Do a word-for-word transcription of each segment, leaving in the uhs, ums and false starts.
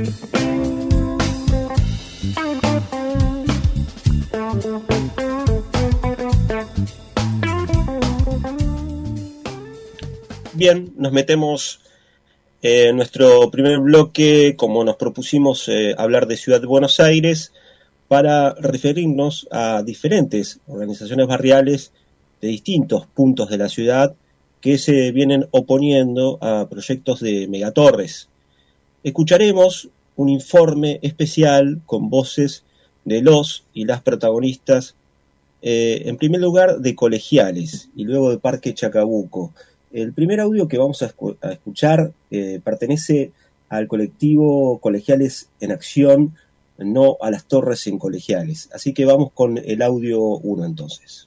Bien, nos metemos eh, en nuestro primer bloque, como nos propusimos eh, hablar de Ciudad de Buenos Aires, para referirnos a diferentes organizaciones barriales de distintos puntos de la ciudad que se vienen oponiendo a proyectos de megatorres. Escucharemos un informe especial con voces de los y las protagonistas, eh, en primer lugar de Colegiales y luego de Parque Chacabuco. El primer audio que vamos a, escu- a escuchar eh, pertenece al colectivo Colegiales en Acción, no a las torres en Colegiales. Así que vamos con el audio uno entonces.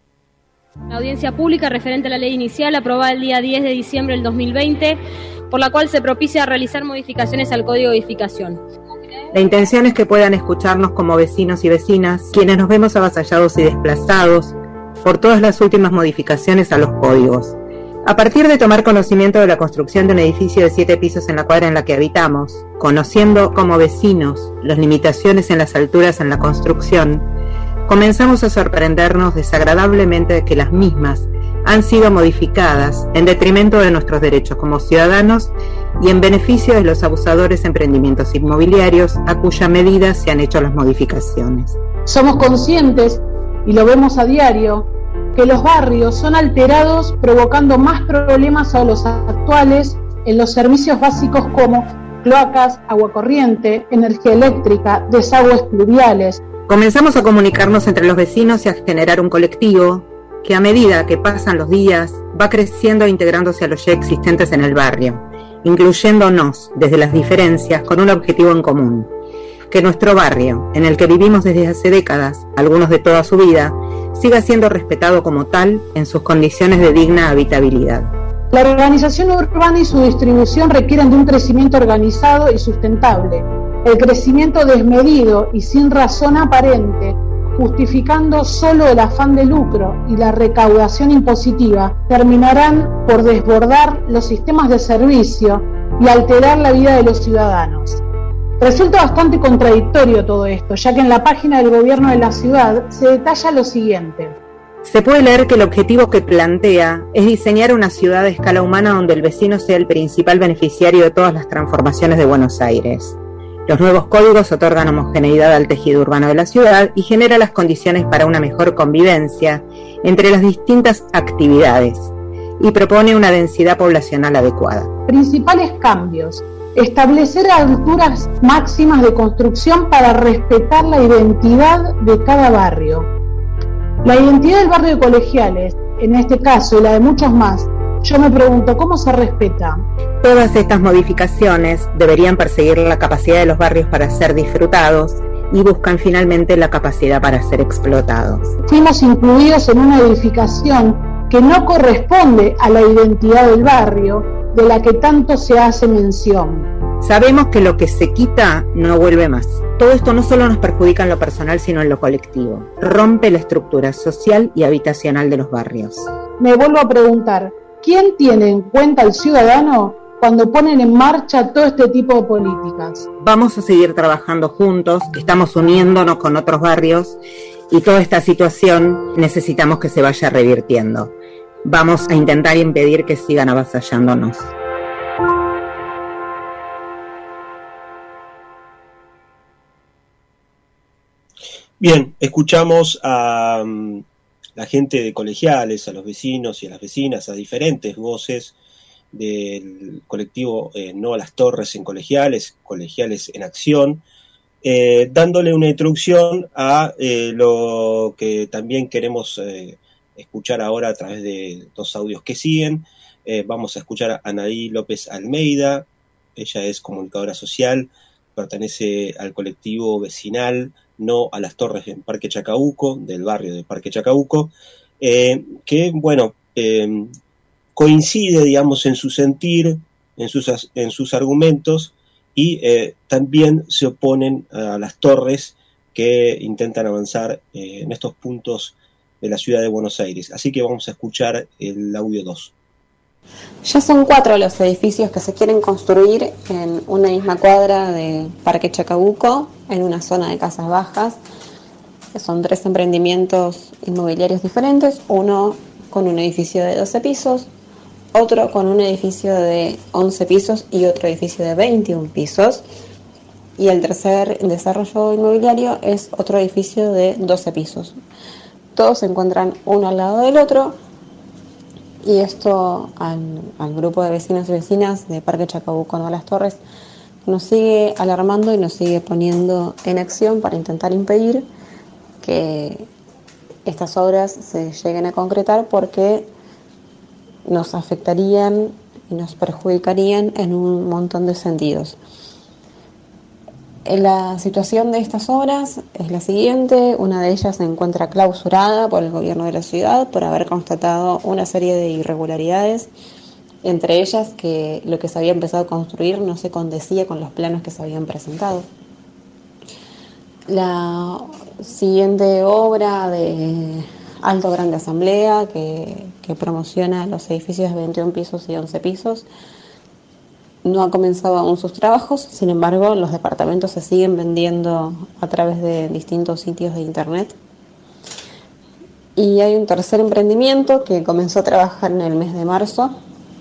La audiencia pública referente a la ley inicial aprobada el día diez de diciembre del dos mil veinte, por la cual se propicia realizar modificaciones al Código de Edificación. La intención es que puedan escucharnos como vecinos y vecinas, quienes nos vemos avasallados y desplazados por todas las últimas modificaciones a los códigos. A partir de tomar conocimiento de la construcción de un edificio de siete pisos en la cuadra en la que habitamos, conociendo como vecinos las limitaciones en las alturas en la construcción, comenzamos a sorprendernos desagradablemente de que las mismas han sido modificadas en detrimento de nuestros derechos como ciudadanos y en beneficio de los abusadores de emprendimientos inmobiliarios a cuya medida se han hecho las modificaciones. Somos conscientes, y lo vemos a diario, que los barrios son alterados provocando más problemas a los actuales en los servicios básicos como cloacas, agua corriente, energía eléctrica, desagües pluviales. Comenzamos a comunicarnos entre los vecinos y a generar un colectivo que a medida que pasan los días va creciendo e integrándose a los ya existentes en el barrio, incluyéndonos desde las diferencias con un objetivo en común: que nuestro barrio, en el que vivimos desde hace décadas, algunos de toda su vida, siga siendo respetado como tal en sus condiciones de digna habitabilidad. La organización urbana y su distribución requieren de un crecimiento organizado y sustentable. El crecimiento desmedido y sin razón aparente, justificando solo el afán de lucro y la recaudación impositiva, terminarán por desbordar los sistemas de servicio y alterar la vida de los ciudadanos. Resulta bastante contradictorio todo esto, ya que en la página del gobierno de la ciudad se detalla lo siguiente. Se puede leer que el objetivo que plantea es diseñar una ciudad a escala humana donde el vecino sea el principal beneficiario de todas las transformaciones de Buenos Aires. Los nuevos códigos otorgan homogeneidad al tejido urbano de la ciudad y generan las condiciones para una mejor convivencia entre las distintas actividades y propone una densidad poblacional adecuada. Principales cambios: establecer alturas máximas de construcción para respetar la identidad de cada barrio. La identidad del barrio de Colegiales, en este caso y la de muchos más, yo me pregunto, ¿cómo se respeta? Todas estas modificaciones deberían perseguir la capacidad de los barrios para ser disfrutados y buscan finalmente la capacidad para ser explotados. Fuimos incluidos en una edificación que no corresponde a la identidad del barrio, de la que tanto se hace mención. Sabemos que lo que se quita no vuelve más. Todo esto no solo nos perjudica en lo personal, sino en lo colectivo. Rompe la estructura social y habitacional de los barrios. Me vuelvo a preguntar, ¿quién tiene en cuenta al ciudadano cuando ponen en marcha todo este tipo de políticas? Vamos a seguir trabajando juntos, estamos uniéndonos con otros barrios y toda esta situación necesitamos que se vaya revirtiendo. Vamos a intentar impedir que sigan avasallándonos. Bien, escuchamos a um, la gente de Colegiales, a los vecinos y a las vecinas, a diferentes voces del colectivo eh, No a las Torres en Colegiales, Colegiales en Acción, eh, dándole una introducción a eh, lo que también queremos eh, escuchar ahora a través de dos audios que siguen. Eh, vamos a escuchar a Anaí López Almeida. Ella es comunicadora social, pertenece al colectivo vecinal No a las Torres en Parque Chacabuco, del barrio de Parque Chacabuco, eh, que, bueno, eh, coincide, digamos, en su sentir, en sus, en sus argumentos, y eh, también se oponen a las torres que intentan avanzar eh, en estos puntos de la ciudad de Buenos Aires. Así que vamos a escuchar el audio dos. Ya son cuatro los edificios que se quieren construir en una misma cuadra de Parque Chacabuco, en una zona de casas bajas. Son tres emprendimientos inmobiliarios diferentes, uno con un edificio de doce pisos, otro con un edificio de once pisos y otro edificio de veintiún pisos. Y el tercer desarrollo inmobiliario es otro edificio de doce pisos. Todos se encuentran uno al lado del otro. Y esto al, al grupo de vecinos y vecinas de Parque Chacabuco no Las Torres nos sigue alarmando y nos sigue poniendo en acción para intentar impedir que estas obras se lleguen a concretar, porque nos afectarían y nos perjudicarían en un montón de sentidos. La situación de estas obras es la siguiente. Una de ellas se encuentra clausurada por el gobierno de la ciudad por haber constatado una serie de irregularidades, entre ellas que lo que se había empezado a construir no se condecía con los planos que se habían presentado. La siguiente obra de Alto Grande Asamblea, que, que promociona los edificios de veintiún pisos y once pisos, no ha comenzado aún sus trabajos. Sin embargo, los departamentos se siguen vendiendo a través de distintos sitios de internet. Y hay un tercer emprendimiento que comenzó a trabajar en el mes de marzo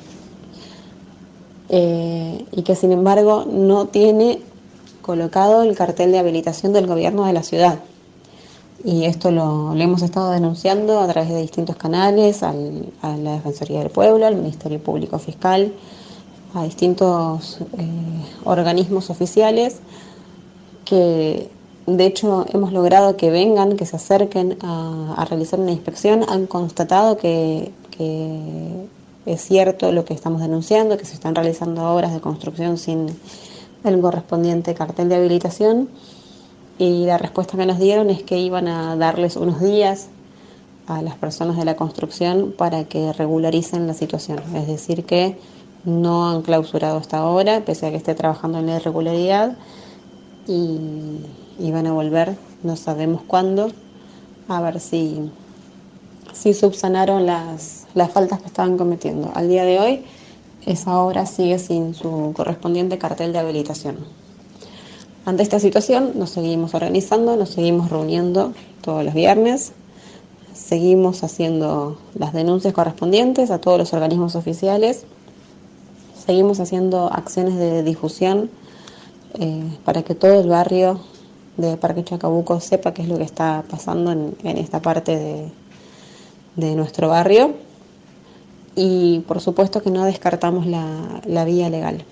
eh, y que sin embargo no tiene colocado el cartel de habilitación del gobierno de la ciudad. Y esto lo, lo hemos estado denunciando a través de distintos canales, al, a la Defensoría del Pueblo, al Ministerio Público Fiscal, a distintos eh, organismos oficiales, que de hecho hemos logrado que vengan, que se acerquen a, a realizar una inspección. Han constatado que, que es cierto lo que estamos denunciando, que se están realizando obras de construcción sin el correspondiente cartel de habilitación, y la respuesta que nos dieron es que iban a darles unos días a las personas de la construcción para que regularicen la situación. Es decir, que no han clausurado hasta ahora, pese a que esté trabajando en la irregularidad, y, y van a volver, no sabemos cuándo, a ver si, si subsanaron las, las faltas que estaban cometiendo. Al día de hoy, esa obra sigue sin su correspondiente cartel de habilitación. Ante esta situación, nos seguimos organizando, nos seguimos reuniendo todos los viernes, seguimos haciendo las denuncias correspondientes a todos los organismos oficiales. Seguimos haciendo acciones de difusión eh, para que todo el barrio de Parque Chacabuco sepa qué es lo que está pasando en, en esta parte de, de nuestro barrio. Y por supuesto que no descartamos la, la vía legal.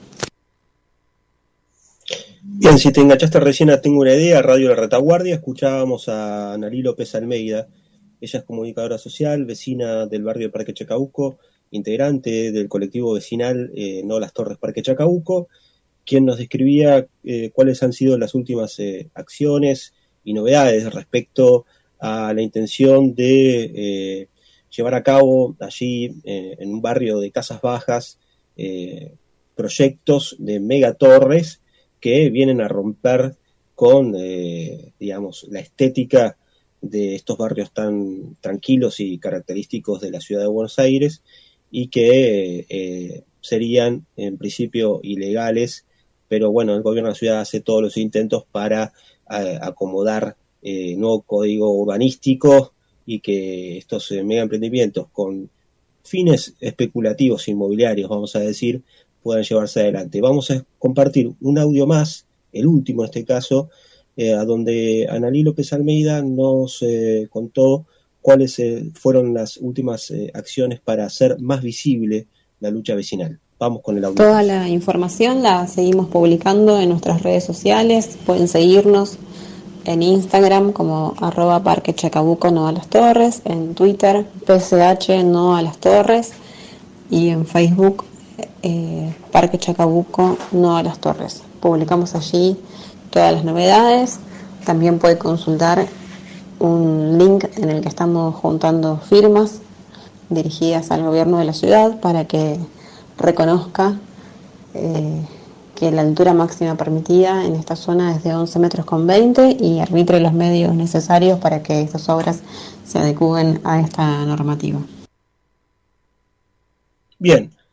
Bien, si te enganchaste recién a Tengo una Idea, Radio La Retaguardia, escuchábamos a Analí López Almeida. Ella es comunicadora social, vecina del barrio de Parque Chacabuco, integrante del colectivo vecinal eh, No Las Torres Parque Chacabuco, quien nos describía eh, cuáles han sido las últimas eh, acciones y novedades respecto a la intención de eh, llevar a cabo allí eh, en un barrio de casas bajas eh, proyectos de megatorres que vienen a romper con eh, digamos la estética de estos barrios tan tranquilos y característicos de la ciudad de Buenos Aires, y que eh, serían en principio ilegales, pero bueno, el gobierno de la ciudad hace todos los intentos para eh, acomodar eh, nuevo código urbanístico, y que estos eh, mega emprendimientos con fines especulativos inmobiliarios, vamos a decir, puedan llevarse adelante. Vamos a compartir un audio más, el último en este caso, eh, a donde Analí López Almeida nos eh, contó cuáles eh, fueron las últimas eh, acciones para hacer más visible la lucha vecinal. Vamos con el audio. Toda la información la seguimos publicando en nuestras redes sociales. Pueden seguirnos en Instagram como arroba Parque Chacabuco No a las Torres, en Twitter P C H No a las Torres, y en Facebook eh, Parque Chacabuco No a las Torres. Publicamos allí todas las novedades. También puede consultar un link en el que estamos juntando firmas dirigidas al gobierno de la ciudad para que reconozca eh, que la altura máxima permitida en esta zona es de once metros con veinte y arbitre los medios necesarios para que estas obras se adecúen a esta normativa. Bien,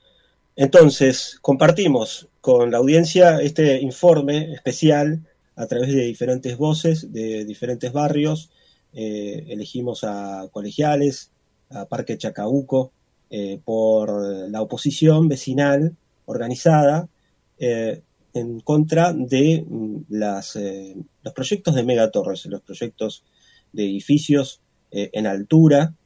Entonces, compartimos con la audiencia este informe especial a través de diferentes voces, de diferentes barrios. Eh, elegimos a Colegiales, a Parque Chacabuco, eh, por la oposición vecinal organizada eh, en contra de las, eh, los proyectos de megatorres, los proyectos de edificios eh, en altura